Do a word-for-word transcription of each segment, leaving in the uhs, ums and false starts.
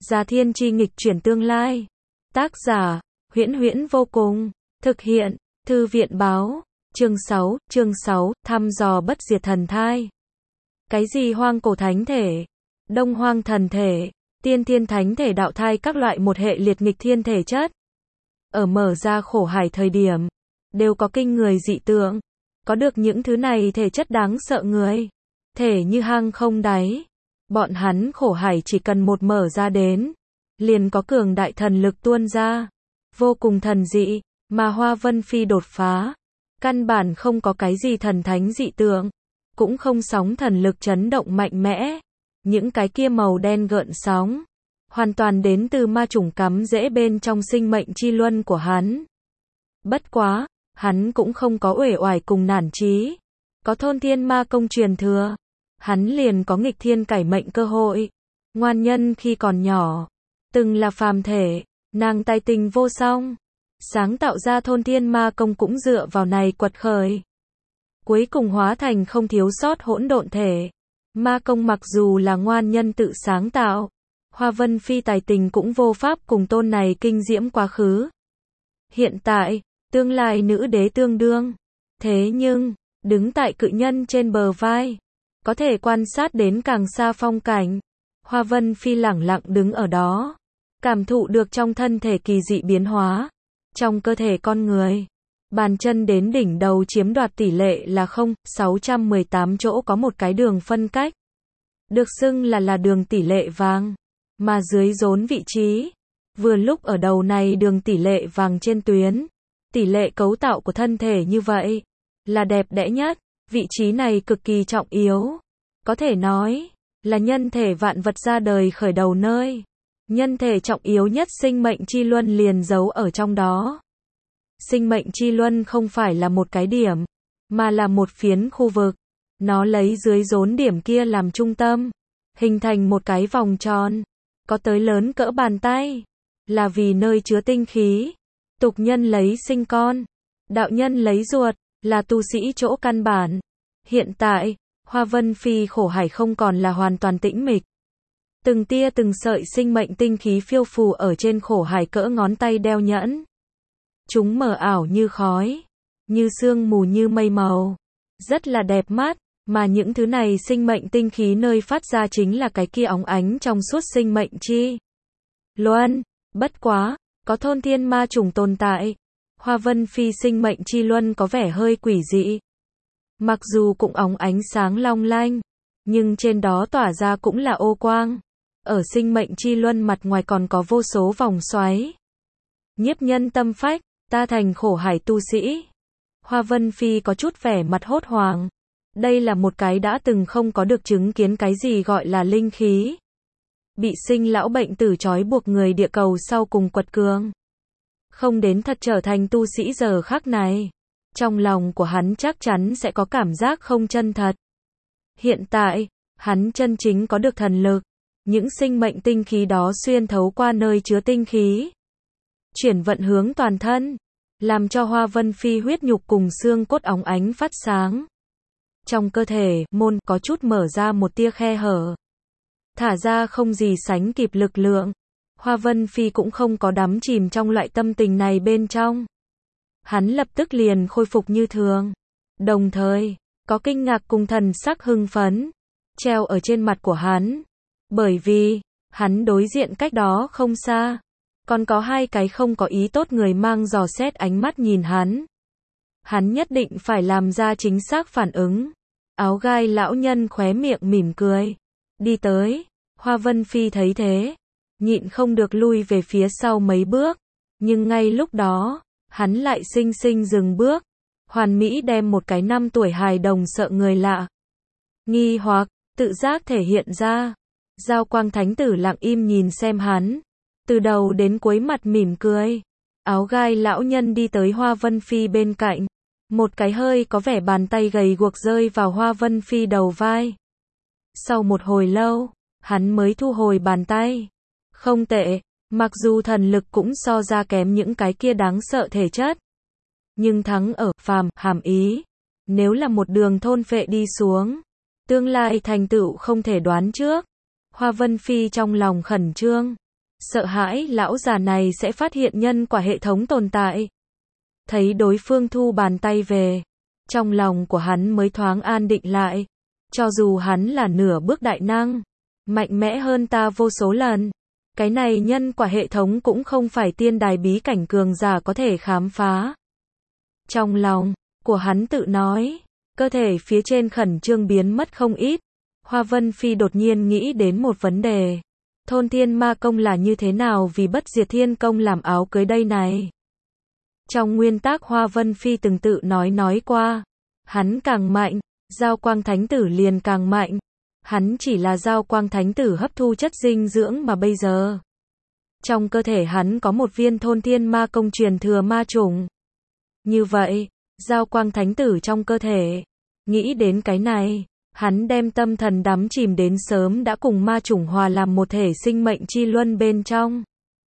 Gia Thiên Chi nghịch chuyển tương lai. Tác giả, Huyễn Huyễn vô cùng. Thực hiện, Thư viện báo. Chương sáu, chương sáu, thăm dò bất diệt thần thai. Cái gì hoang cổ thánh thể, đông hoang thần thể, tiên thiên thánh thể đạo thai các loại một hệ liệt nghịch thiên thể chất. Ở mở ra khổ hải thời điểm, đều có kinh người dị tượng. Có được những thứ này thể chất đáng sợ người. Thể như hang không đáy. Bọn hắn khổ hải chỉ cần một mở ra đến, liền có cường đại thần lực tuôn ra. Vô cùng thần dị, mà Hoa Vân Phi đột phá. Căn bản không có cái gì thần thánh dị tượng. Cũng không sóng thần lực chấn động mạnh mẽ. Những cái kia màu đen gợn sóng. Hoàn toàn đến từ ma chủng cắm rễ bên trong sinh mệnh chi luân của hắn. Bất quá, hắn cũng không có uể oải cùng nản chí. Có thôn thiên ma công truyền thừa. Hắn liền có nghịch thiên cải mệnh cơ hội. Ngoan nhân khi còn nhỏ, từng là phàm thể, nàng tài tình vô song. Sáng tạo ra thôn thiên ma công cũng dựa vào này quật khởi. Cuối cùng hóa thành không thiếu sót hỗn độn thể. Ma công mặc dù là ngoan nhân tự sáng tạo, Hoa Vân Phi tài tình cũng vô pháp cùng tôn này kinh diễm quá khứ. Hiện tại, tương lai nữ đế tương đương. Thế nhưng, đứng tại cự nhân trên bờ vai, có thể quan sát đến càng xa phong cảnh. Hoa Vân Phi lẳng lặng đứng ở đó, cảm thụ được trong thân thể kỳ dị biến hóa. Trong cơ thể con người, bàn chân đến đỉnh đầu chiếm đoạt tỷ lệ là không phẩy sáu một tám chỗ có một cái đường phân cách. Được xưng là là đường tỷ lệ vàng. Mà dưới rốn vị trí, vừa lúc ở đầu này đường tỷ lệ vàng trên tuyến. Tỷ lệ cấu tạo của thân thể như vậy, là đẹp đẽ nhất. Vị trí này cực kỳ trọng yếu. Có thể nói, là nhân thể vạn vật ra đời khởi đầu nơi. Nhân thể trọng yếu nhất sinh mệnh chi luân liền giấu ở trong đó. Sinh mệnh chi luân không phải là một cái điểm, mà là một phiến khu vực. Nó lấy dưới rốn điểm kia làm trung tâm, hình thành một cái vòng tròn, có tới lớn cỡ bàn tay. Là vì nơi chứa tinh khí. Tục nhân lấy sinh con, đạo nhân lấy ruột, là tu sĩ chỗ căn bản. Hiện tại, Hoa Vân Phi khổ hải không còn là hoàn toàn tĩnh mịch. Từng tia từng sợi sinh mệnh tinh khí phiêu phù ở trên khổ hải cỡ ngón tay đeo nhẫn. Chúng mờ ảo như khói, như sương mù như mây màu. Rất là đẹp mắt, mà những thứ này sinh mệnh tinh khí nơi phát ra chính là cái kia óng ánh trong suốt sinh mệnh chi luân. Bất quá, có thôn thiên ma chủng tồn tại. Hoa Vân Phi sinh mệnh chi luân có vẻ hơi quỷ dị. Mặc dù cũng óng ánh sáng long lanh, nhưng trên đó tỏa ra cũng là ô quang. Ở sinh mệnh chi luân mặt ngoài còn có vô số vòng xoáy. Nhiếp nhân tâm phách, ta thành khổ hải tu sĩ. Hoa Vân Phi có chút vẻ mặt hốt hoảng. Đây là một cái đã từng không có được chứng kiến cái gì gọi là linh khí. Bị sinh lão bệnh tử trói buộc người địa cầu sau cùng quật cường. Không đến thật trở thành tu sĩ giờ khắc này. Trong lòng của hắn chắc chắn sẽ có cảm giác không chân thật. Hiện tại, hắn chân chính có được thần lực. Những sinh mệnh tinh khí đó xuyên thấu qua nơi chứa tinh khí. Chuyển vận hướng toàn thân. Làm cho Hoa Vân Phi huyết nhục cùng xương cốt óng ánh phát sáng. Trong cơ thể, môn có chút mở ra một tia khe hở. Thả ra không gì sánh kịp lực lượng. Hoa Vân Phi cũng không có đắm chìm trong loại tâm tình này bên trong. Hắn lập tức liền khôi phục như thường. Đồng thời, có kinh ngạc cùng thần sắc hưng phấn treo ở trên mặt của hắn. Bởi vì, hắn đối diện cách đó không xa. Còn có hai cái không có ý tốt người mang dò xét ánh mắt nhìn hắn. Hắn nhất định phải làm ra chính xác phản ứng. Áo gai lão nhân khóe miệng mỉm cười. Đi tới. Hoa Vân Phi thấy thế, nhịn không được lui về phía sau mấy bước. Nhưng ngay lúc đó, hắn lại xinh xinh dừng bước. Hoàn mỹ đem một cái năm tuổi hài đồng sợ người lạ. Nghi hoặc, tự giác thể hiện ra. Giao quang thánh tử lặng im nhìn xem hắn. Từ đầu đến cuối mặt mỉm cười. Áo gai lão nhân đi tới Hoa Vân Phi bên cạnh. Một cái hơi có vẻ bàn tay gầy guộc rơi vào Hoa Vân Phi đầu vai. Sau một hồi lâu, hắn mới thu hồi bàn tay. Không tệ, mặc dù thần lực cũng so ra kém những cái kia đáng sợ thể chất. Nhưng thắng ở phàm hàm ý. Nếu là một đường thôn phệ đi xuống, tương lai thành tựu không thể đoán trước. Hoa Vân Phi trong lòng khẩn trương. sợ hãi lão già này sẽ phát hiện nhân quả hệ thống tồn tại. Thấy đối phương thu bàn tay về, trong lòng của hắn mới thoáng an định lại. Cho dù hắn là nửa bước đại năng, mạnh mẽ hơn ta vô số lần, cái này nhân quả hệ thống cũng không phải tiên đài bí cảnh cường giả có thể khám phá. Trong lòng của hắn tự nói, cơ thể phía trên khẩn trương biến mất không ít. Hoa Vân Phi đột nhiên nghĩ đến một vấn đề. Thôn Thiên Ma Công là như thế nào vì Bất Diệt Thiên Công làm áo cưới đây này? Trong nguyên tắc Hoa Vân Phi từng tự nói nói qua, hắn càng mạnh, Giao Quang Thánh Tử liền càng mạnh. Hắn chỉ là Giao Quang Thánh Tử hấp thu chất dinh dưỡng mà bây giờ. Trong cơ thể hắn có một viên Thôn Thiên Ma Công truyền thừa ma chủng. Như vậy, Giao Quang Thánh Tử trong cơ thể. Nghĩ đến cái này, hắn đem tâm thần đắm chìm đến sớm đã cùng ma chủng hòa làm một thể sinh mệnh chi luân bên trong.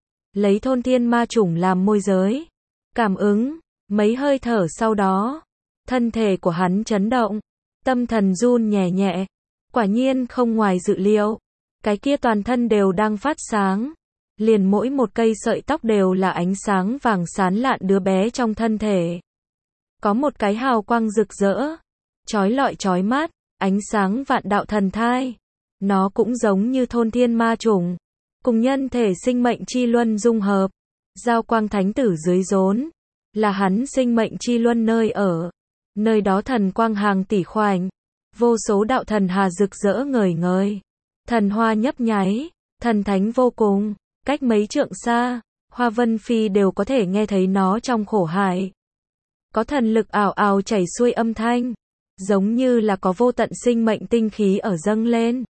Lấy Thôn Thiên ma chủng làm môi giới. Cảm ứng, mấy hơi thở sau đó, thân thể của hắn chấn động, tâm thần run nhẹ nhẹ. Quả nhiên không ngoài dự liệu, cái kia toàn thân đều đang phát sáng, liền mỗi một cây sợi tóc đều là ánh sáng vàng sáng lạn đứa bé trong thân thể. Có một cái hào quang rực rỡ, chói lọi chói mắt, ánh sáng vạn đạo thần thai. Nó cũng giống như Thôn Thiên ma chủng, cùng nhân thể sinh mệnh chi luân dung hợp. Giao Quang Thánh Tử dưới rốn, là hắn sinh mệnh chi luân nơi ở. Nơi đó thần quang hàng tỷ khoảnh, vô số đạo thần hà rực rỡ ngời ngời, thần hoa nhấp nháy, thần thánh vô cùng, cách mấy trượng xa, Hoa Vân Phi đều có thể nghe thấy nó trong khổ hải. Có thần lực ảo ảo chảy xuôi âm thanh, giống như là có vô tận sinh mệnh tinh khí ở dâng lên,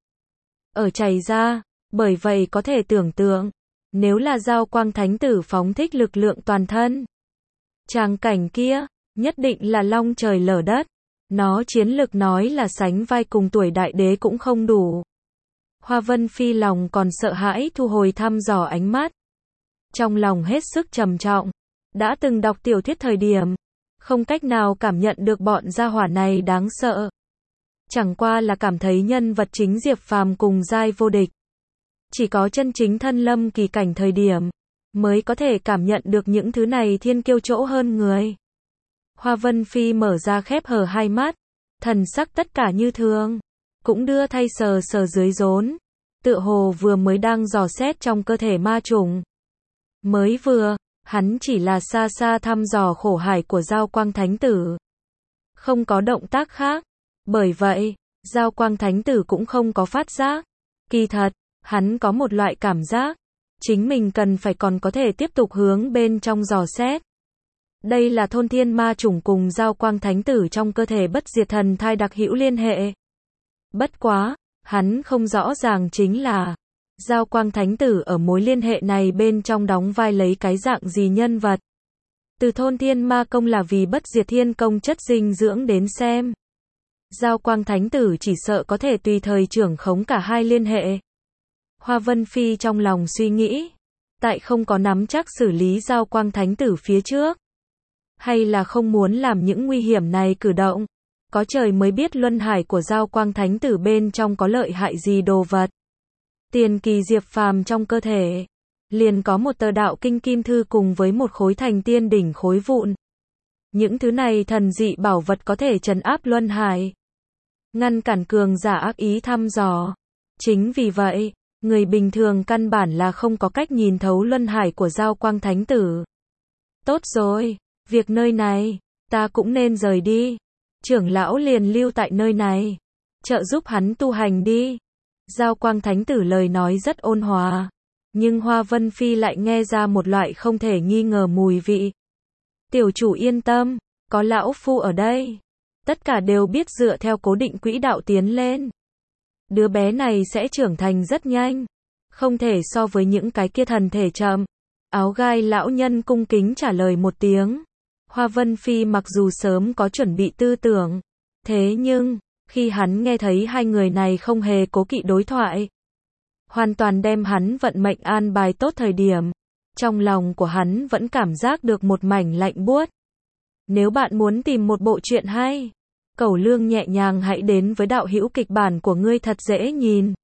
ở chảy ra, bởi vậy có thể tưởng tượng, nếu là Giao Quang Thánh Tử phóng thích lực lượng toàn thân, tràng cảnh kia, nhất định là long trời lở đất. Nó chiến lực nói là sánh vai cùng tuổi đại đế cũng không đủ. Hoa Vân Phi lòng còn sợ hãi thu hồi thăm dò ánh mắt. Trong lòng hết sức trầm trọng. Đã từng đọc tiểu thuyết thời điểm, không cách nào cảm nhận được bọn gia hỏa này đáng sợ. Chẳng qua là cảm thấy nhân vật chính Diệp Phàm cùng giai vô địch. Chỉ có chân chính thân lâm kỳ cảnh thời điểm, mới có thể cảm nhận được những thứ này thiên kiêu chỗ hơn người. Hoa Vân Phi mở ra khép hờ hai mắt, thần sắc tất cả như thường, cũng đưa thay sờ sờ dưới rốn, tựa hồ vừa mới đang dò xét trong cơ thể ma trùng. Mới vừa, hắn chỉ là xa xa thăm dò khổ hải của Giao Quang Thánh Tử, không có động tác khác, bởi vậy, Giao Quang Thánh Tử cũng không có phát giác. Kỳ thật, hắn có một loại cảm giác, chính mình cần phải còn có thể tiếp tục hướng bên trong dò xét. Đây là Thôn Thiên ma chủng cùng Giao Quang Thánh Tử trong cơ thể Bất Diệt Thần Thai đặc hữu liên hệ. Bất quá, hắn không rõ ràng chính là Giao Quang Thánh Tử ở mối liên hệ này bên trong đóng vai lấy cái dạng gì nhân vật. Từ Thôn Thiên ma công là vì Bất Diệt Thiên công chất dinh dưỡng đến xem, Giao Quang Thánh Tử chỉ sợ có thể tùy thời trưởng khống cả hai liên hệ. Hoa Vân Phi trong lòng suy nghĩ, tại không có nắm chắc xử lý Giao Quang Thánh Tử phía trước, hay là không muốn làm những nguy hiểm này cử động. Có trời mới biết luân hải của Giao Quang Thánh Tử bên trong có lợi hại gì đồ vật. Tiền kỳ Diệp Phàm trong cơ thể, liền có một tờ đạo kinh kim thư cùng với một khối thành tiên đỉnh khối vụn. Những thứ này thần dị bảo vật có thể trấn áp luân hải, ngăn cản cường giả ác ý thăm dò. Chính vì vậy, người bình thường căn bản là không có cách nhìn thấu luân hải của Giao Quang Thánh Tử. Tốt rồi, việc nơi này, ta cũng nên rời đi. Trưởng lão liền lưu tại nơi này, trợ giúp hắn tu hành đi. Giao Quang Thánh Tử lời nói rất ôn hòa, nhưng Hoa Vân Phi lại nghe ra một loại không thể nghi ngờ mùi vị. Tiểu chủ yên tâm, có lão phu ở đây, tất cả đều biết dựa theo cố định quỹ đạo tiến lên. Đứa bé này sẽ trưởng thành rất nhanh, không thể so với những cái kia thần thể chậm. Áo gai lão nhân cung kính trả lời một tiếng. Hoa Vân Phi mặc dù sớm có chuẩn bị tư tưởng, thế nhưng, khi hắn nghe thấy hai người này không hề cố kỵ đối thoại, hoàn toàn đem hắn vận mệnh an bài tốt thời điểm, trong lòng của hắn vẫn cảm giác được một mảnh lạnh buốt. Nếu bạn muốn tìm một bộ truyện hay, Cẩu Lương nhẹ nhàng hãy đến với đạo hữu kịch bản của ngươi thật dễ nhìn.